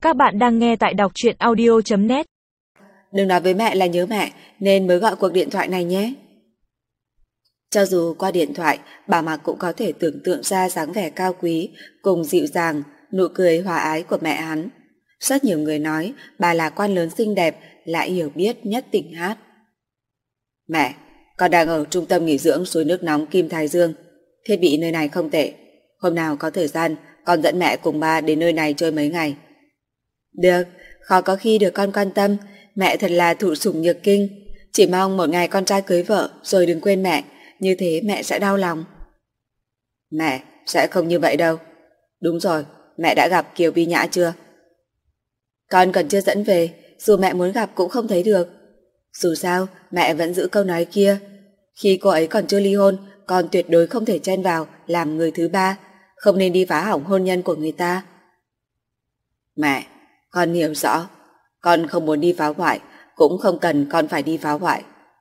Các bạn đang nghe tại đọc truyện audio.net. Đừng nói với mẹ là nhớ mẹ nên mới gọi cuộc điện thoại này nhé. Cho dù qua điện thoại, bà Mạc cũng có thể tưởng tượng ra dáng vẻ cao quý cùng dịu dàng, nụ cười hòa ái của mẹ hắn. Rất nhiều người nói bà là quan lớn xinh đẹp, lại hiểu biết nhất tỉnh hát. Mẹ, con đang ở trung tâm nghỉ dưỡng suối nước nóng Kim Thái Dương. Thiết bị nơi này không tệ. Hôm nào có thời gian, con dẫn mẹ cùng ba đến nơi này chơi mấy ngày. Được, khó có khi được con quan tâm. Mẹ thật là thụ sủng nhược kinh. Chỉ mong một ngày con trai cưới vợ rồi đừng quên mẹ. Như thế mẹ sẽ đau lòng. Mẹ, sẽ không như vậy đâu. Đúng rồi, mẹ đã gặp Kiều Vi Nhã chưa? Con còn chưa dẫn về, dù mẹ muốn gặp cũng không thấy được. Dù sao, mẹ vẫn giữ câu nói kia. Khi cô ấy còn chưa ly hôn, con tuyệt đối không thể chen vào làm người thứ ba, không nên đi phá hỏng hôn nhân của người ta. Mẹ, con hiểu rõ. Con không muốn đi phá hoại, cũng không cần con phải đi phá hoại.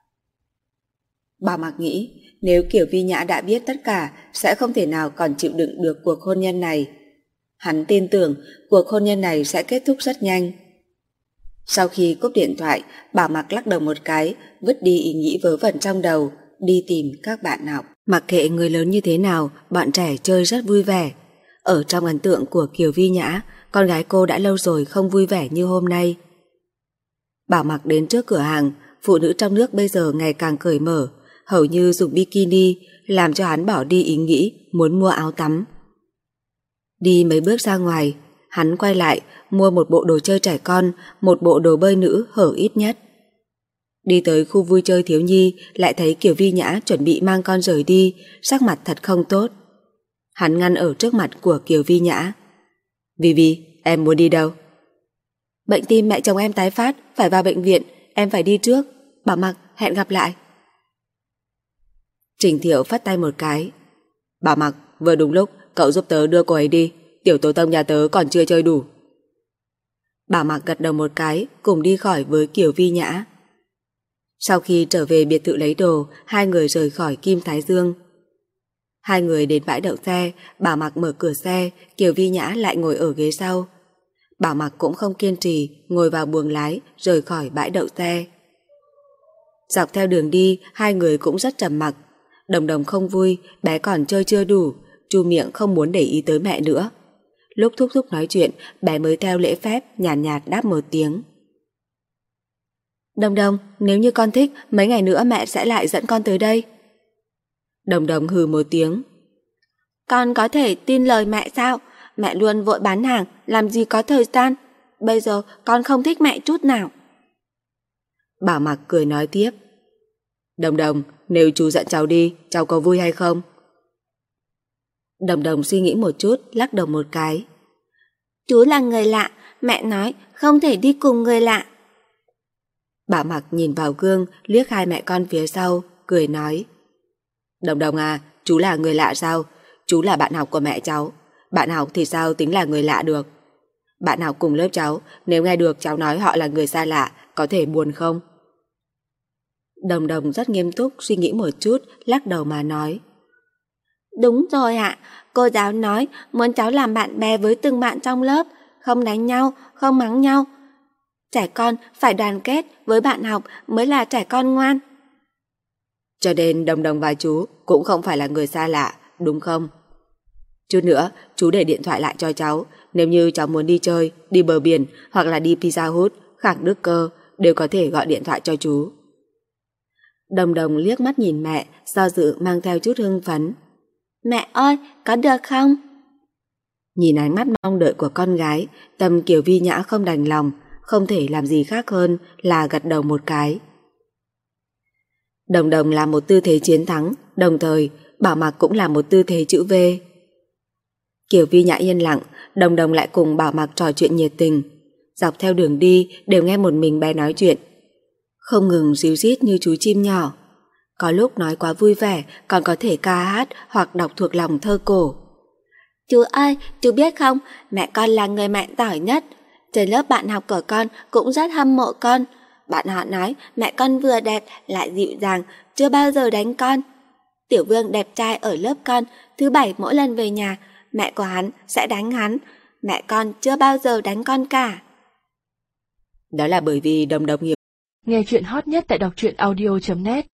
Bà Mạc nghĩ, nếu Kiều Vi Nhã đã biết tất cả, sẽ không thể nào còn chịu đựng được cuộc hôn nhân này. Hắn tin tưởng cuộc hôn nhân này sẽ kết thúc rất nhanh. Sau khi cúp điện thoại, bà Mạc lắc đầu một cái, vứt đi ý nghĩ vớ vẩn trong đầu, đi tìm các bạn học. Mặc kệ người lớn như thế nào, bọn trẻ chơi rất vui vẻ. Ở trong ấn tượng của Kiều Vi Nhã, con gái cô đã lâu rồi không vui vẻ như hôm nay. Bảo Mặc đến trước cửa hàng, phụ nữ trong nước bây giờ ngày càng cởi mở, hầu như dùng bikini, làm cho hắn bỏ đi ý nghĩ muốn mua áo tắm. Đi mấy bước ra ngoài, hắn quay lại, mua một bộ đồ chơi trẻ con, một bộ đồ bơi nữ hở ít nhất. Đi tới khu vui chơi thiếu nhi, lại thấy Kiều Vi Nhã chuẩn bị mang con rời đi, sắc mặt thật không tốt. Hắn ngăn ở trước mặt của Kiều Vi Nhã. Vi Vi, em muốn đi đâu? Bệnh tim mẹ chồng em tái phát, phải vào bệnh viện, em phải đi trước. Bảo Mặc, hẹn gặp lại. Trình Thiệu phất tay một cái. Bảo Mặc, vừa đúng lúc, cậu giúp tớ đưa cô ấy đi, tiểu tổ tông nhà tớ còn chưa chơi đủ. Bảo Mặc gật đầu một cái, cùng đi khỏi với Kiều Vi Nhã. Sau khi trở về biệt thự lấy đồ, hai người rời khỏi Kim Thái Dương. Hai người đến bãi đậu xe, Bảo Mặc mở cửa xe, Kiều Vi Nhã lại ngồi ở ghế sau. Bảo Mặc cũng không kiên trì, ngồi vào buồng lái, rời khỏi bãi đậu xe. Dọc theo đường đi, hai người cũng rất trầm mặc. Đồng Đồng không vui, bé còn chơi chưa đủ, chu miệng không muốn để ý tới mẹ nữa. Lúc thúc thúc nói chuyện, bé mới theo lễ phép nhàn nhạt đáp một tiếng. Đồng Đồng, nếu như con thích, mấy ngày nữa mẹ sẽ lại dẫn con tới đây. Đồng Đồng hừ một tiếng. Con có thể tin lời mẹ sao? Mẹ luôn vội bán hàng, làm gì có thời gian. Bây giờ con không thích mẹ chút nào. Bảo Mặc cười nói tiếp. Đồng Đồng, nếu chú dẫn cháu đi, cháu có vui hay không? Đồng Đồng suy nghĩ một chút, lắc đầu một cái. Chú là người lạ, mẹ nói không thể đi cùng người lạ. Bảo Mặc nhìn vào gương, liếc hai mẹ con phía sau, cười nói. Đồng Đồng à, chú là người lạ sao? Chú là bạn học của mẹ cháu. Bạn học thì sao tính là người lạ được? Bạn học cùng lớp cháu, nếu nghe được cháu nói họ là người xa lạ, có thể buồn không? Đồng Đồng rất nghiêm túc suy nghĩ một chút, lắc đầu mà nói. Đúng rồi ạ, cô giáo nói muốn cháu làm bạn bè với từng bạn trong lớp, không đánh nhau, không mắng nhau. Trẻ con phải đoàn kết, với bạn học mới là trẻ con ngoan. Cho nên Đồng Đồng và chú cũng không phải là người xa lạ, đúng không? Chút nữa, chú để điện thoại lại cho cháu. Nếu như cháu muốn đi chơi, đi bờ biển hoặc là đi Pizza Hut, Khảng Đức Cơ, đều có thể gọi điện thoại cho chú. Đồng Đồng liếc mắt nhìn mẹ, do dự mang theo chút hưng phấn. Mẹ ơi, có được không? Nhìn ánh mắt mong đợi của con gái, tâm Kiều Vi Nhã không đành lòng, không thể làm gì khác hơn là gật đầu một cái. Đồng Đồng là một tư thế chiến thắng, đồng thời Bảo Mặc cũng là một tư thế chữ V. Kiều Vi Nhã yên lặng, Đồng Đồng lại cùng Bảo Mặc trò chuyện nhiệt tình. Dọc theo đường đi đều nghe một mình bé nói chuyện, không ngừng ríu rít như chú chim nhỏ. Có lúc nói quá vui vẻ, còn có thể ca hát hoặc đọc thuộc lòng thơ cổ. Chú ơi, chú biết không, mẹ con là người mẹ giỏi nhất. Trên lớp bạn học của con cũng rất hâm mộ con. Bạn họ nói mẹ con vừa đẹp lại dịu dàng, chưa bao giờ đánh con. Tiểu Vương đẹp trai ở lớp con, thứ bảy mỗi lần về nhà, mẹ của hắn sẽ đánh hắn. mẹ con chưa bao giờ đánh con cả. Đó là bởi vì Đồng Đồng hiểu. Nghe chuyện hot nhất tại đọc truyện audio.net